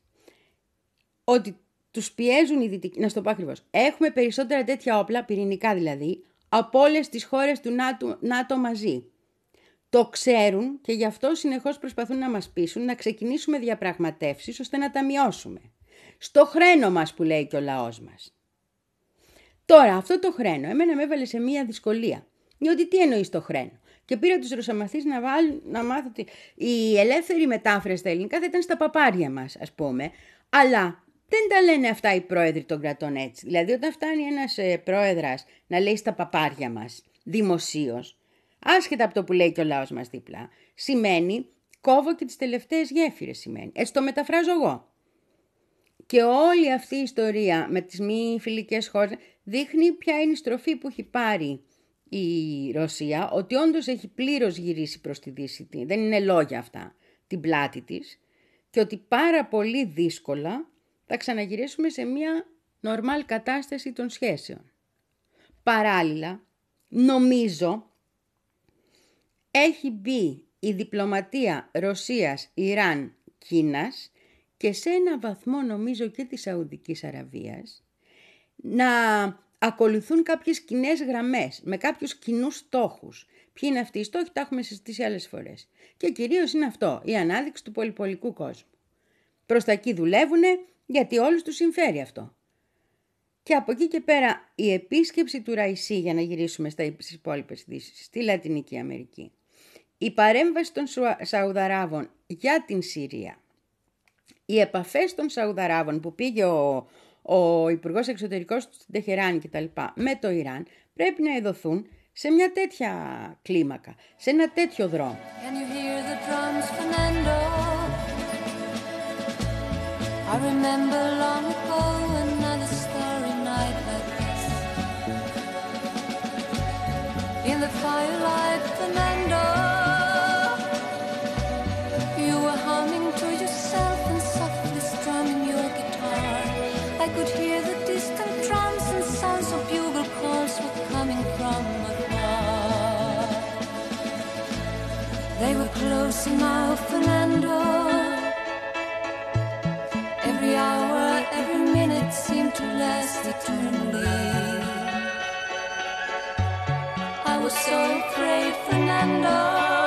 Ότι τους πιέζουν οι δυτικοί, να στο πω ακριβώς, έχουμε περισσότερα τέτοια όπλα, πυρηνικά δηλαδή, από όλες τις χώρες του ΝΑΤΟ, ΝΑΤΟ μαζί. Το ξέρουν και γι' αυτό συνεχώς προσπαθούν να μας πείσουν να ξεκινήσουμε διαπραγματεύσεις ώστε να τα μειώσουμε. Στο χρένο μας που λέει και ο λαός μας. Τώρα αυτό το χρένο εμένα με έβαλε σε μία δυσκολία. Διότι τι εννοεί το χρένο. Και πήρα τους ρωσομαθείς να, βάλουν, να μάθω ότι η ελεύθερη μετάφραση στα ελληνικά θα ήταν στα παπάρια μας, ας πούμε. Αλλά δεν τα λένε αυτά οι πρόεδροι των κρατών έτσι. Δηλαδή όταν φτάνει ένας ε, πρόεδρας να λέει στα παπάρια μας δημοσίως, άσχετα από το που λέει και ο λαός μας δίπλα, σημαίνει κόβω και τις τελευταίες γέφυρες σημαίνει. Έτσι το μεταφράζω εγώ. Και όλη αυτή η ιστορία με τις μη φιλικές χώρες δείχνει ποια είναι η στροφή που έχει πάρει η Ρωσία, ότι όντως έχει πλήρως γυρίσει προς τη Δύση, δεν είναι λόγια αυτά, την πλάτη της, και ότι πάρα πολύ δύσκολα θα ξαναγυρίσουμε σε μια νορμάλ κατάσταση των σχέσεων. Παράλληλα, νομίζω έχει μπει η διπλωματία Ρωσίας, Ιράν, Κίνας και σε ένα βαθμό νομίζω και της Σαουδικής Αραβίας να ακολουθούν κάποιες κοινές γραμμές με κάποιους κοινούς στόχους. Ποιοι είναι αυτοί οι στόχοι, τα έχουμε συζητήσει άλλες φορές. Και κυρίως είναι αυτό, η ανάδειξη του πολυπολικού κόσμου. Προς τα εκεί δουλεύουνε γιατί όλους τους συμφέρει αυτό. Και από εκεί και πέρα η επίσκεψη του Ραϊσί, για να γυρίσουμε στις υπόλοιπες δύσεις, στη Λατινική Αμερική, η παρέμβαση των Σαουδαράβων για την Συρία, οι επαφές των Σαουδαράβων που πήγε ο, ο Υπουργός Εξωτερικός του στην Τεχεράνη κτλ. Με το Ιράν, πρέπει να ειδωθούν σε μια τέτοια κλίμακα, σε ένα τέτοιο δρόμο. Can you hear the drums, Fernando? I remember long ago another starry night like this. In the firelight, Fernando, you were humming to yourself and softly strumming your guitar. I could hear the distant drums and sounds of bugle calls were coming from afar. They were close now, Fernando. Every hour, every minute seemed to last eternally. I was so afraid, Fernando.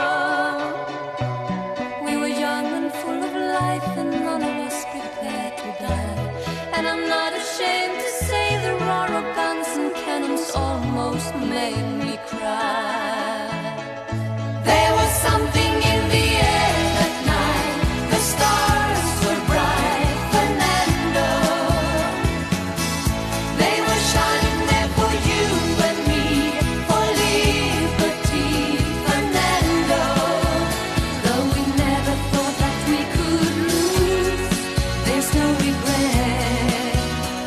We were young and full of life and none of us prepared to die. And I'm not ashamed to say the roar of guns and cannons almost made me cry. There was something in the air that night. The stars were bright, Fernando. They were shining there for you and me, for liberty, Fernando. Though we never thought that we could lose, there's no regret.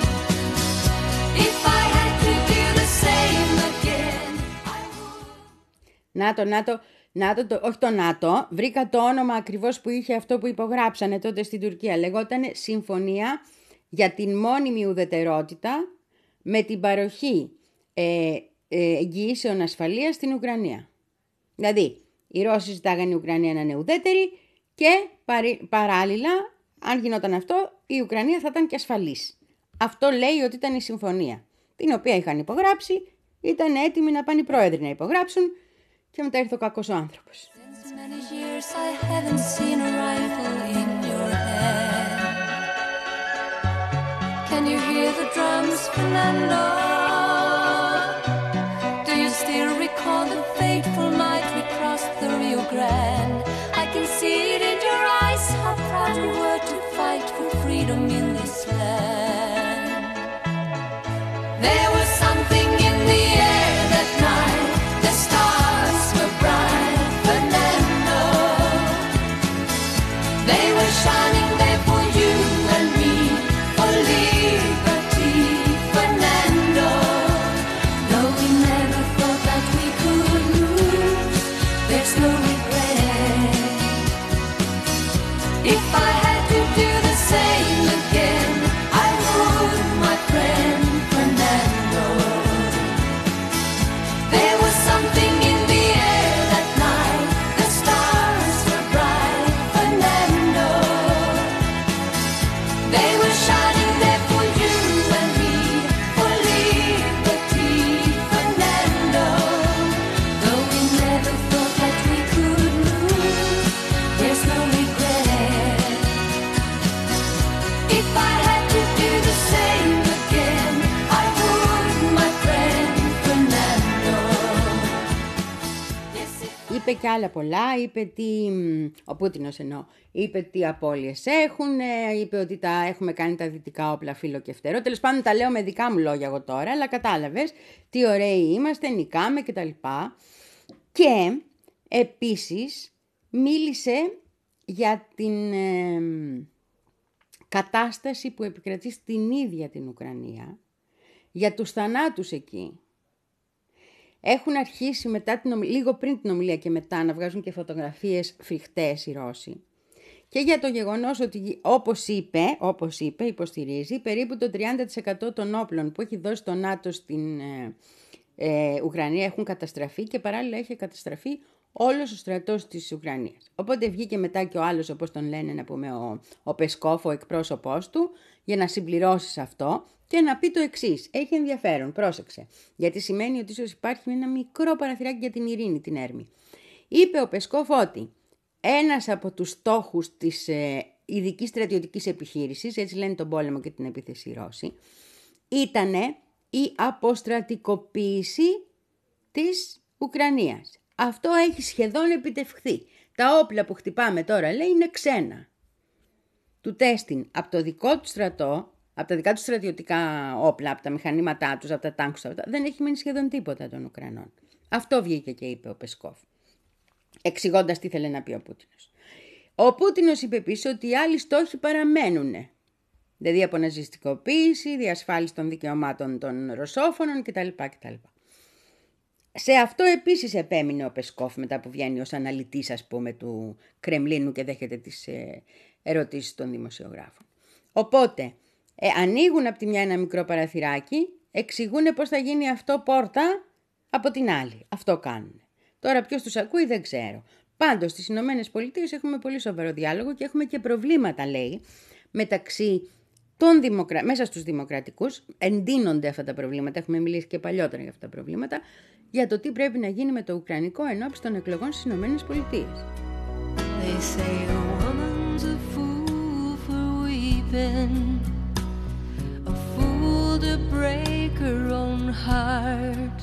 If I had to do the same again, I would. Να το, να το, να το, το, όχι το ΝΑΤΟ, βρήκα το όνομα ακριβώς που είχε αυτό που υπογράψανε τότε στην Τουρκία. Λεγότανε Συμφωνία για την μόνιμη ουδετερότητα με την παροχή ε, ε, εγγυήσεων ασφαλείας στην Ουκρανία. Δηλαδή, οι Ρώσοι ζητάγανε η Ουκρανία να είναι ουδέτερη και παρι, παράλληλα, αν γινόταν αυτό, η Ουκρανία θα ήταν και ασφαλής. Αυτό λέει ότι ήταν η συμφωνία, την οποία είχαν υπογράψει, ήταν έτοιμοι να πάνε οι πρόεδροι να υπογράψουν και μετά ήρθε ο κακός ο άνθρωπος. Since many years I haven't seen a rifle in your hand. Can you hear the drums, Fernando? Do you still recall the fateful night we crossed the Rio Grande? I can see it in your eyes, how proud you were to fight for freedom in this land. There was something in the air that night. The stars were bright, Fernando. They were shining there for you and me, for liberty, Fernando. Though we never thought that we could lose, there's no regret. If I had to do the same again, I would, my friend Fernando. There was something in the air that night. The stars were bright, Fernando. είπε και άλλα πολλά, είπε τι, ο Πούτινος εννοώ, είπε τι απώλειες έχουν, ε, είπε ότι τα έχουμε κάνει τα δυτικά όπλα φύλλο και φτερό. Τέλος πάντων τα λέω με δικά μου λόγια εγώ τώρα, αλλά κατάλαβες τι ωραίοι είμαστε, νικάμε κτλ. Και επίσης μίλησε για την ε, κατάσταση που επικρατεί στην ίδια την Ουκρανία, για τους θανάτους εκεί. Έχουν αρχίσει μετά την ομιλία, λίγο πριν την ομιλία και μετά να βγάζουν και φωτογραφίες φρικτές οι Ρώσοι. Και για το γεγονός ότι όπως είπε, όπως είπε, υποστηρίζει, περίπου το τριάντα τοις εκατό των όπλων που έχει δώσει το ΝΑΤΟ στην ε, ε, Ουκρανία έχουν καταστραφεί και παράλληλα έχει καταστραφεί όλος ο στρατός της Ουκρανίας. Οπότε βγήκε μετά και ο άλλος, όπως τον λένε, να πούμε, ο, ο Πεσκόφ, ο εκπρόσωπός του, για να συμπληρώσει σε αυτό και να πει το εξής. Έχει ενδιαφέρον, πρόσεξε, γιατί σημαίνει ότι ίσως υπάρχει ένα μικρό παραθυράκι για την ειρήνη, την έρμη. Είπε ο Πεσκόφ ότι ένας από τους στόχους της ε, ειδικής στρατιωτικής επιχείρησης, έτσι λένε τον πόλεμο και την επίθεση οι Ρώσοι, ήτανε η αποστρατικοποίηση της Ουκρανίας. Αυτό έχει σχεδόν επιτευχθεί. Τα όπλα που χτυπάμε τώρα, λέει, είναι ξένα. Του τέστην από το δικό του στρατό, από τα δικά του στρατιωτικά όπλα, από τα μηχανήματά τους, από τα τάγκους, δεν έχει μείνει σχεδόν τίποτα των Ουκρανών. Αυτό βγήκε και είπε ο Πεσκόφ, εξηγώντας τι θέλει να πει ο Πούτινος. Ο Πούτινος είπε επίσης ότι οι άλλοι στόχοι παραμένουν. Δηλαδή αποναζιστικοποίηση, διασφάλιση των δικαιωμάτων των ρωσόφωνων κτλ. κτλ. Σε αυτό επίσης επέμεινε ο Πεσκόφ μετά που βγαίνει ως αναλυτής, ας πούμε, του Κρεμλίνου και δέχεται τις ε, ερωτήσεις των δημοσιογράφων. Οπότε ε, ανοίγουν από τη μια ένα μικρό παραθυράκι, εξηγούν πώς θα γίνει αυτό πόρτα από την άλλη. Αυτό κάνουν. Τώρα ποιος τους ακούει δεν ξέρω. Πάντως στις Ηνωμένες Πολιτείες έχουμε πολύ σοβαρό διάλογο και έχουμε και προβλήματα, λέει, μεταξύ των δημοκρα... μέσα στους δημοκρατικούς. Εντείνονται αυτά τα προβλήματα, έχουμε μιλήσει και παλιότερα για αυτά τα προβλήματα, για το τι πρέπει να γίνει με το Ουκρανικό ενώπιση των εκλογών στις Ηνωμένες Πολιτείες. They say a woman's a fool for weeping, a fool to break her own heart.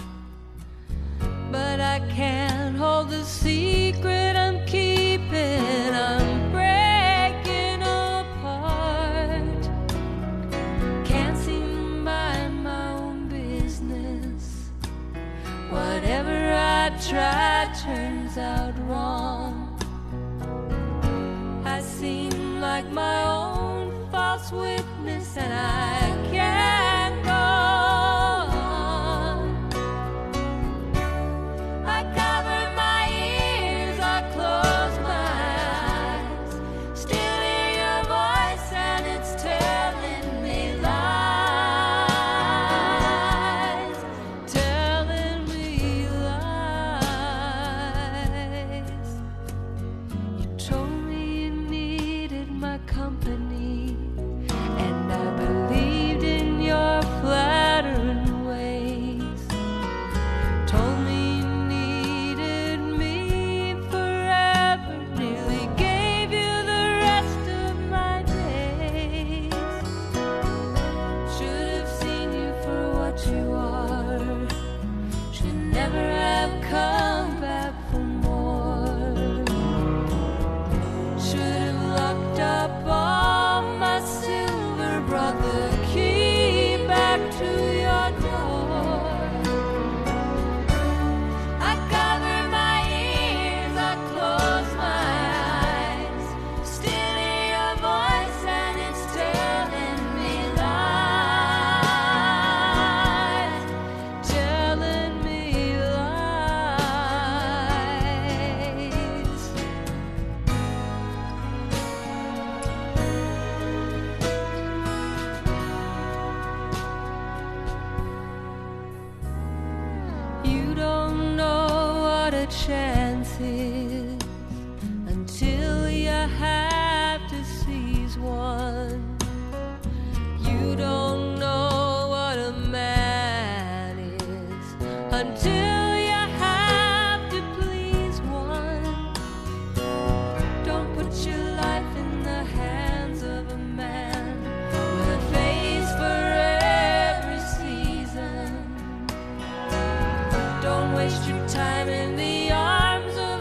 But I can't hold the secret I'm keeping, I'm breaking apart. Can't seem to mind my own business. Whatever I try turns out wrong. I seem like my own false witness and I can't go on. I cover my ears, I close my eyes, still hear your voice and it's telling me lies, telling me lies. You told me you needed my company, and I believed in your flattering ways. Told me you needed me forever, nearly gave you the rest of my days. Should have seen you for what you are, should never have come back for more. Should have locked up all my silver, brought the key back to your door. I cover my ears, I close my eyes, still hear your voice and it's telling me lies, telling me lies. You don't know what a chance is until you have to seize one. You don't know what a man is until you have to please one. Don't put your life in the hands of a man with a face for every season. Don't waste your time in the arms of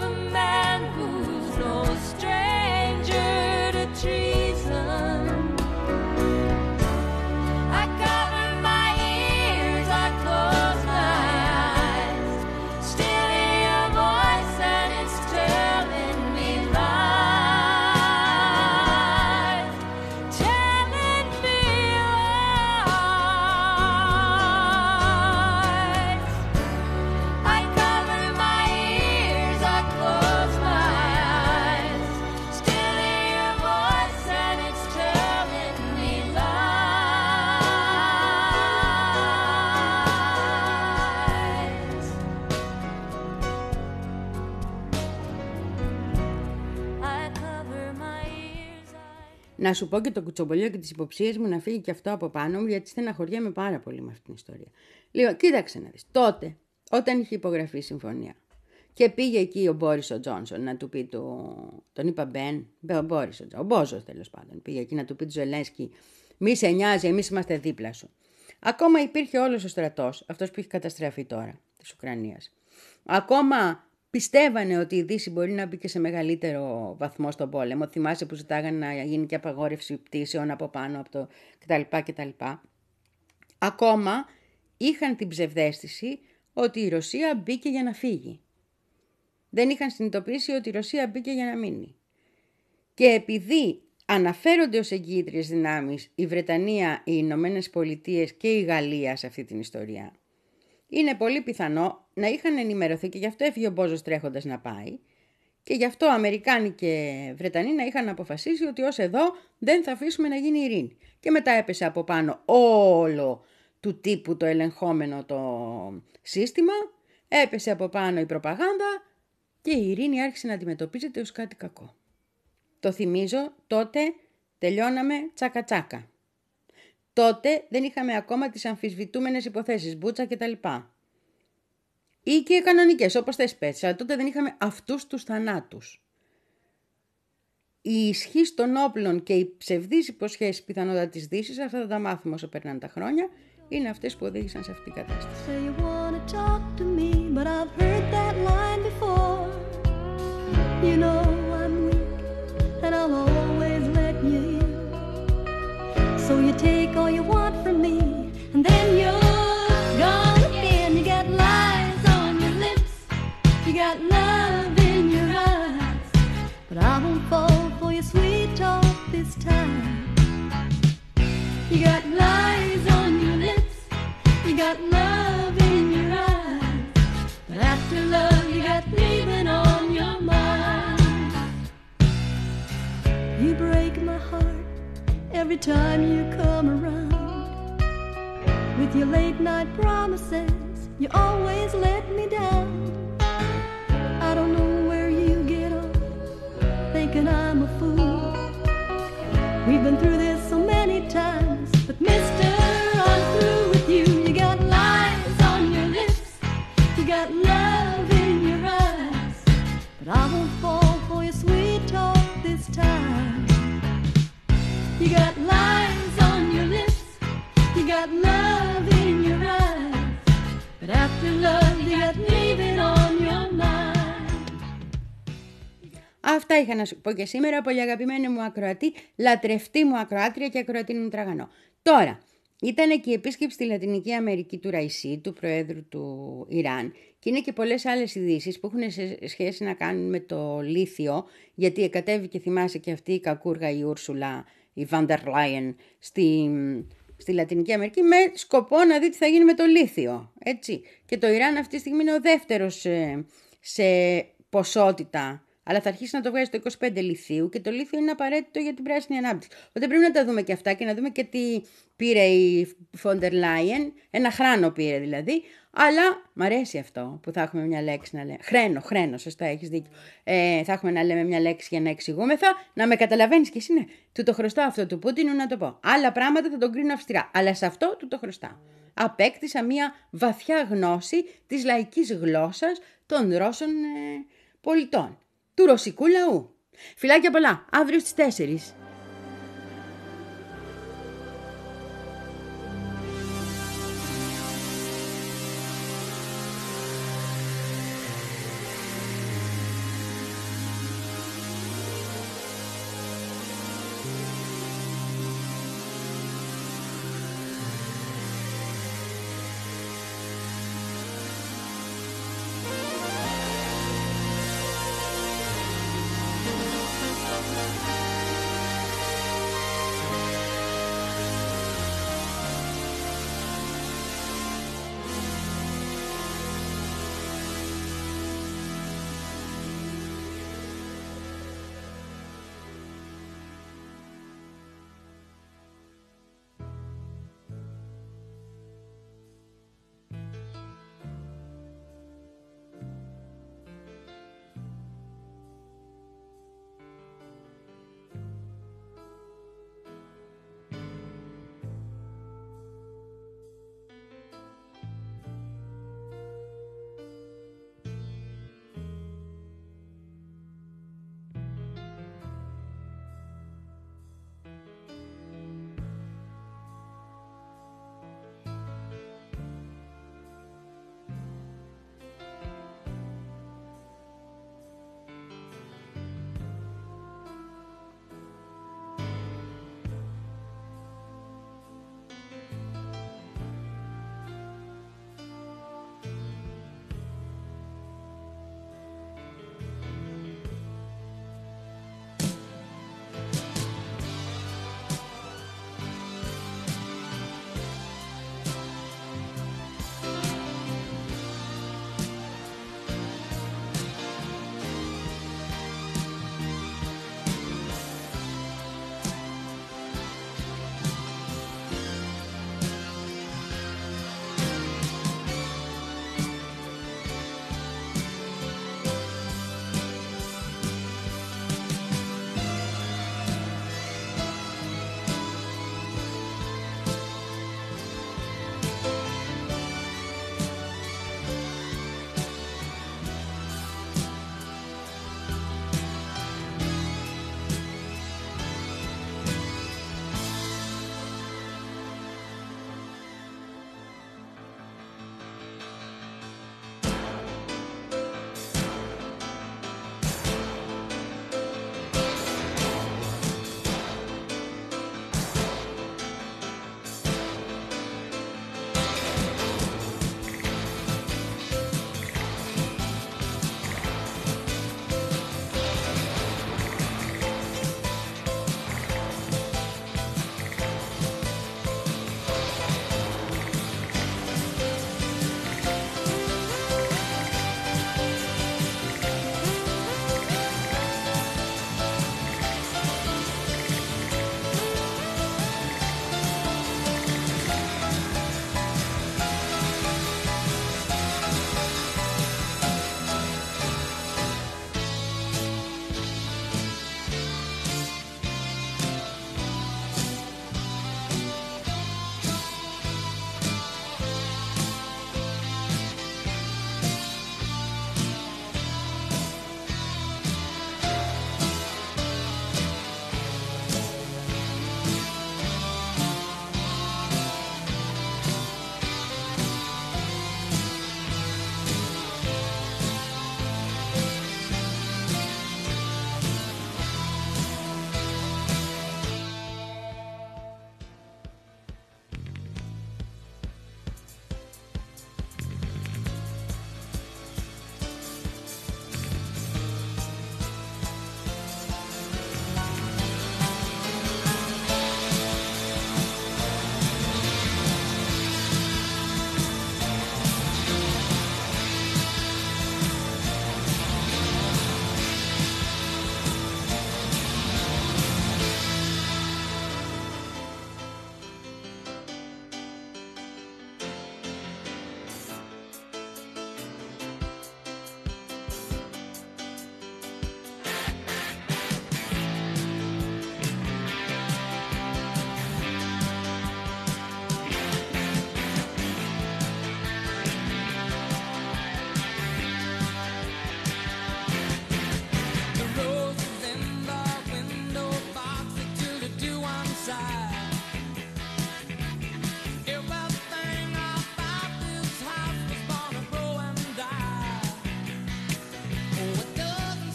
Να σου πω και το κουτσομπολιό και τις υποψίες μου να φύγει και αυτό από πάνω μου, γιατί στεναχωριέμαι πάρα πολύ με αυτήν την ιστορία. Λοιπόν, κοίταξε να δεις. Τότε, όταν είχε υπογραφεί η συμφωνία και πήγε εκεί ο Μπόρις ο Τζόνσον να του πει του... Τον είπα Μπεν, ο Μπόρις ο, ο Μπόζος τέλος πάντων. Πήγε εκεί να του πει του Ζελένσκι, μη σε νοιάζει, εμείς είμαστε δίπλα σου. Ακόμα υπήρχε όλος ο στρατός, αυτός που έχει καταστραφεί τώρα, της Ουκρανίας. Ακόμα πιστεύανε ότι η Δύση μπορεί να μπει και σε μεγαλύτερο βαθμό στον πόλεμο. Θυμάσαι που ζητάγανε να γίνει και απαγόρευση πτήσεων από πάνω από το κτλ. κτλ. Ακόμα είχαν την ψευδαίσθηση ότι η Ρωσία μπήκε για να φύγει. Δεν είχαν συνειδητοποιήσει ότι η Ρωσία μπήκε για να μείνει. Και επειδή αναφέρονται ως εγγυήτριες δυνάμεις η Βρετανία, οι Ηνωμένες Πολιτείες και η Γαλλία σε αυτή την ιστορία, είναι πολύ πιθανό να είχαν ενημερωθεί και γι' αυτό έφυγε ο Μπόζος τρέχοντας να πάει και γι' αυτό Αμερικάνοι και Βρετανοί να είχαν αποφασίσει ότι ως εδώ δεν θα αφήσουμε να γίνει ειρήνη. Και μετά έπεσε από πάνω όλο του τύπου το ελεγχόμενο το σύστημα, έπεσε από πάνω η προπαγάνδα και η ειρήνη άρχισε να αντιμετωπίζεται ως κάτι κακό. Το θυμίζω, τότε τελειώναμε τσάκα τσάκα. Τότε δεν είχαμε ακόμα τις αμφισβητούμενες υποθέσεις, Μπούτσα κτλ. Ή και κανονικές, όπως θες πες, αλλά τότε δεν είχαμε αυτούς τους θανάτους. Η ισχύ των όπλων και οι ψευδείς υποσχέσεις πιθανότατα της Δύσης, αυτά θα τα μάθουμε όσο περνάνε τα χρόνια, είναι αυτές που οδήγησαν σε αυτή την κατάσταση. Say you wanna talk to me, but I've heard that line before. You know I'm weak, and I'll always let you in. So you take all you want from me, and then you're gone again. You got lies on your lips, you got love in your eyes, but I won't fall for your sweet talk this time. You got lies on your lips, you got love in your eyes, but after love you got leaving on your mind. You break my heart every time you come around. With your late night promises, you always let me down. I don't know where you get off, thinking I'm a fool. We've been through this so many times, but mister, I'm through with you. You got lies on your lips, you got love in your eyes, but I won't fall for your sweet talk this time. You got lies on your lips, you got love in your eyes, but after love you got leaving on your mind. Αυτά είχα να σου πω και σήμερα, πολύ αγαπημένη μου ακροατή, λατρευτή μου ακροάτρια και ακροατή μου τραγανό. Τώρα, ήταν και η επίσκεψη στη Λατινική Αμερική του Ραϊσί, του Προέδρου του Ιράν, και είναι και πολλές άλλες ειδήσεις που έχουν σχέση να κάνουν με το λίθιο, γιατί εκατέβηκε, θυμάσαι, και αυτή η κακούργα η Ούρσουλα, η Βάντερ Λάιεν, στη, στη Λατινική Αμερική, με σκοπό να δει τι θα γίνει με το λίθιο. Έτσι. Και το Ιράν αυτή τη στιγμή είναι ο δεύτερος σε, σε ποσότητα, αλλά θα αρχίσει να το βγάζει το είκοσι πέντε λιθίου και το λίθιο είναι απαραίτητο για την πράσινη ανάπτυξη. Οπότε πρέπει να τα δούμε και αυτά και να δούμε και τι πήρε η Φόντερ Λάιεν. Ένα χρόνο πήρε δηλαδή. Αλλά μ' αρέσει αυτό που θα έχουμε μια λέξη να λέμε. Χρένο, χρένο, σωστά, έχεις δίκιο. Ε, θα έχουμε να λέμε μια λέξη για να εξηγούμεθα. Να με καταλαβαίνεις κι εσύ, ναι. Του το χρωστάω αυτό του Πούτινου να το πω. Άλλα πράγματα θα τον κρίνω αυστηρά. Αλλά σε αυτό του το χρωστάω. Απέκτησα μια βαθιά γνώση της λαϊκής γλώσσας των Ρώσων ε, πολιτών. Του ρωσικού λαού. Φιλάκια πολλά, αύριο στις τέσσερις.